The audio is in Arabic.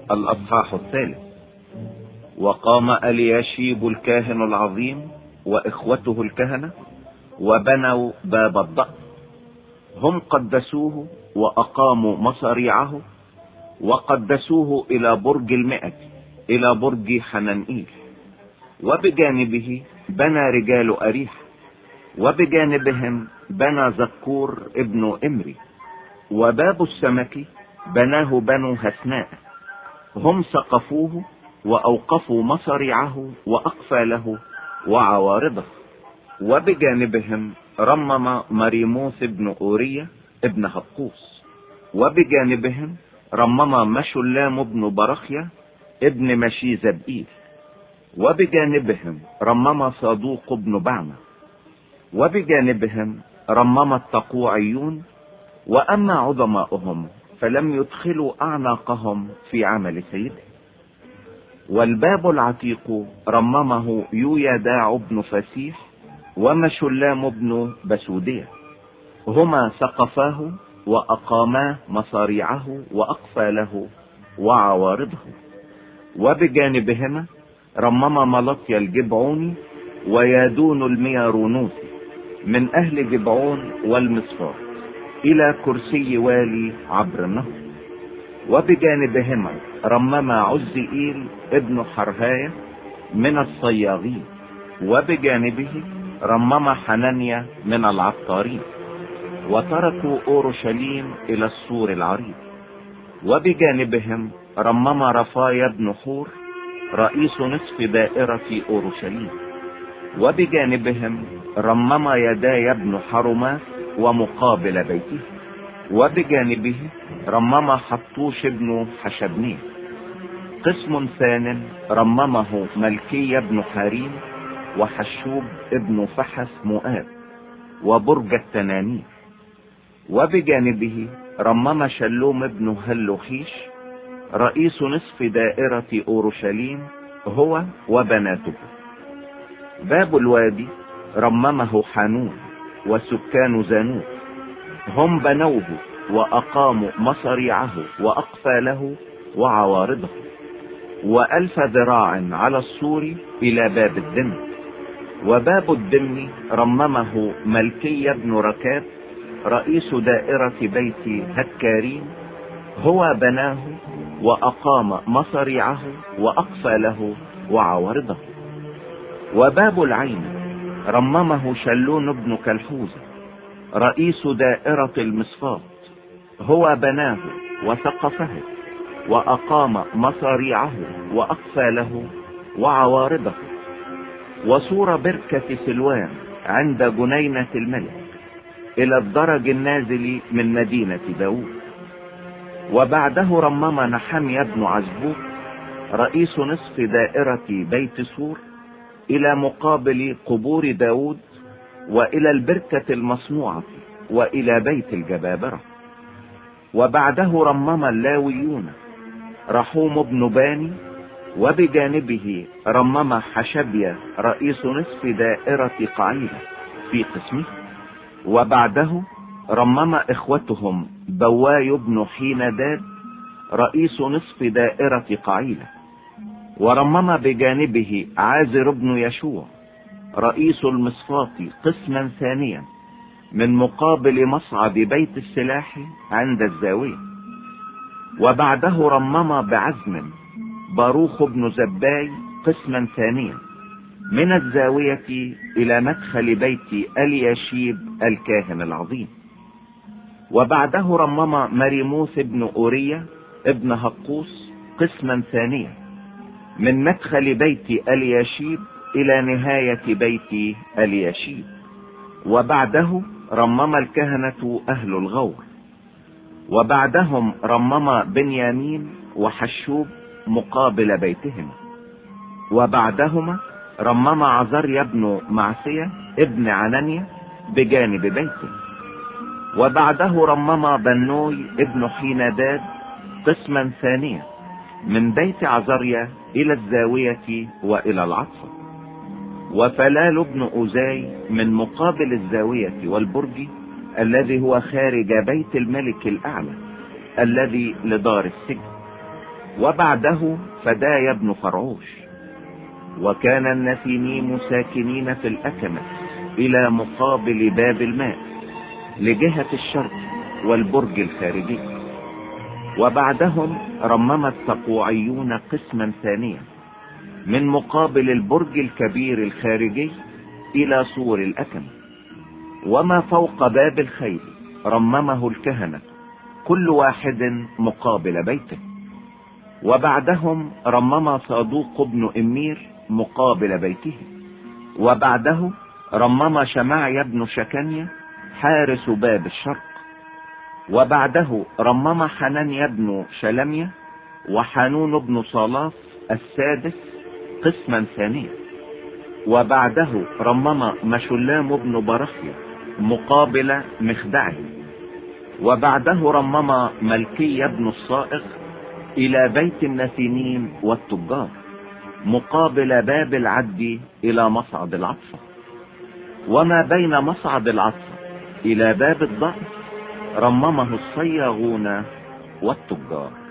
الأصحاح 3. وقام الياشيب الكاهن العظيم وإخوته الكهنة وبنوا باب الضأن، هم قدسوه وأقاموا مصاريعه، وقدسوه إلى برج 100 إلى برج حنانئيل. وبجانبه بنى رجال أريح، وبجانبهم بنى زكور ابن إمري. وباب السمك بناه بنو هسناء، هم سقفوه وأوقفوا مصاريعه وأقفاله وعوارضه. وبجانبهم رمم مريموث ابن أورية ابن هقوس. وبجانبهم رمم مشلام ابن برخيا ابن مشيزبئيل. وبجانبهم رمم صادوق ابن بعمة. وبجانبهم رمم التقوعيون. وأما عظماؤهم فلم يدخلوا أعناقهم في عمل سيده. والباب العتيق رممه يويداع بن فسيح ومشلام بن بسودية، هما سقفاه وأقاما مصاريعه وأقفاله وعوارضه. وبجانبهما رمم ملطي الجبعوني ويادون الميارونوسي من أهل جبعون والمصفار إلى كرسي والي عبر النهر. وبجانبهما رمم عزئيل ابن حرهاية من الصياغين. وبجانبه رمم حنانيا من العطارين. وتركوا أورشليم إلى السور العريض. وبجانبهم رمم رفايا بن حور رئيس نصف دائرة أورشليم. وبجانبهم رمم يداي بن حرماس ومقابل بيته. وبجانبه رمم حطوش بن حشبنين. قسم ثان رممه ملكي بن حريم وحشوب ابن فحس مؤاب وبرج التنانير. وبجانبه رمم شلوم بن هلوخيش رئيس نصف دائرة أورشليم هو وبناته. باب الوادي رممه حانون وسكان زانوت، هم بنوه وأقاموا مصاريعه وأقفاله وعوارضه. و1000 ذراع على السور إلى باب الدم. وباب الدم رممه ملكي بن ركاب رئيس دائرة بيت هكارين، هو بناه وأقام مصاريعه وأقفاله وعوارضه. وباب العين رممه شلون بن كلحوزة رئيس دائرة المصفات، هو بناه وسقفه وأقام مصاريعه وأقفاله وعوارضه. وسور بركة سلوان عند جنينة الملك إلى الدرج النازل من مدينة داود. وبعده رمم نحميا بن عزبوك رئيس نصف دائرة بيت سور إلى مقابل قبور داود وإلى البركة المصنوعة وإلى بيت الجبابرة. وبعده رمم اللاويون رحوم بن باني. وبجانبه رمم حشبيا رئيس نصف دائرة قعيلة في قسمه. وبعده رمم إخوتهم بواي بن حينداد رئيس نصف دائرة قعيلة. ورمم بجانبه عازر بن يشوع رئيس المصفات قسما ثانيا من مقابل مصعد بيت السلاح عند الزاوية. وبعده رمم بعزم باروخ بن زباي قسما ثانيا من الزاوية إلى مدخل بيت الياشيب الكاهن العظيم. وبعده رمم مريموث بن أورية ابن هقوس قسما ثانيا من مدخل بيت الياشيب إلى نهاية بيت الياشيب. وبعده رمم الكهنة أهل الغور. وبعدهم رمم بنيامين وحشوب مقابل بيتهم. وبعدهما رمم عزريا بن معسية ابن عنانيا بجانب بيته. وبعده رمم بنوي ابن حينداد قسما ثانيا من بيت عزريا إلى الزاوية وإلى العطفة. وفلال بن أوزاي من مقابل الزاوية والبرج الذي هو خارج بيت الملك الأعلى الذي لدار السجن. وبعده فدايا بن فرعوش. وكان النثينيم ساكنين في الأكمة إلى مقابل باب الماء لجهة الشرق والبرج الخارجي. وبعدهم رمم التقوعيون قسما ثانيا من مقابل البرج الكبير الخارجي إلى سور الأكمة. وما فوق باب الخيل رممه الكهنة كل واحد مقابل بيته. وبعدهم رمم صادوق بن إمير مقابل بيته. وبعده رمم شمعي بن شكنيا حارس باب الشرق. وبعده رمم حنانيا بن شلميا وحانون بن صلاف السادس قسما ثانيا. وبعده رمم مشلام بن برخيا مقابل مخدعه. وبعده رمم ملكي بن الصائغ إلى بيت النثينيم والتجار مقابل باب العد إلى مصعد العطفة. وما بين مصعد العطفة إلى باب الضأن رممه الصياغون والتجار.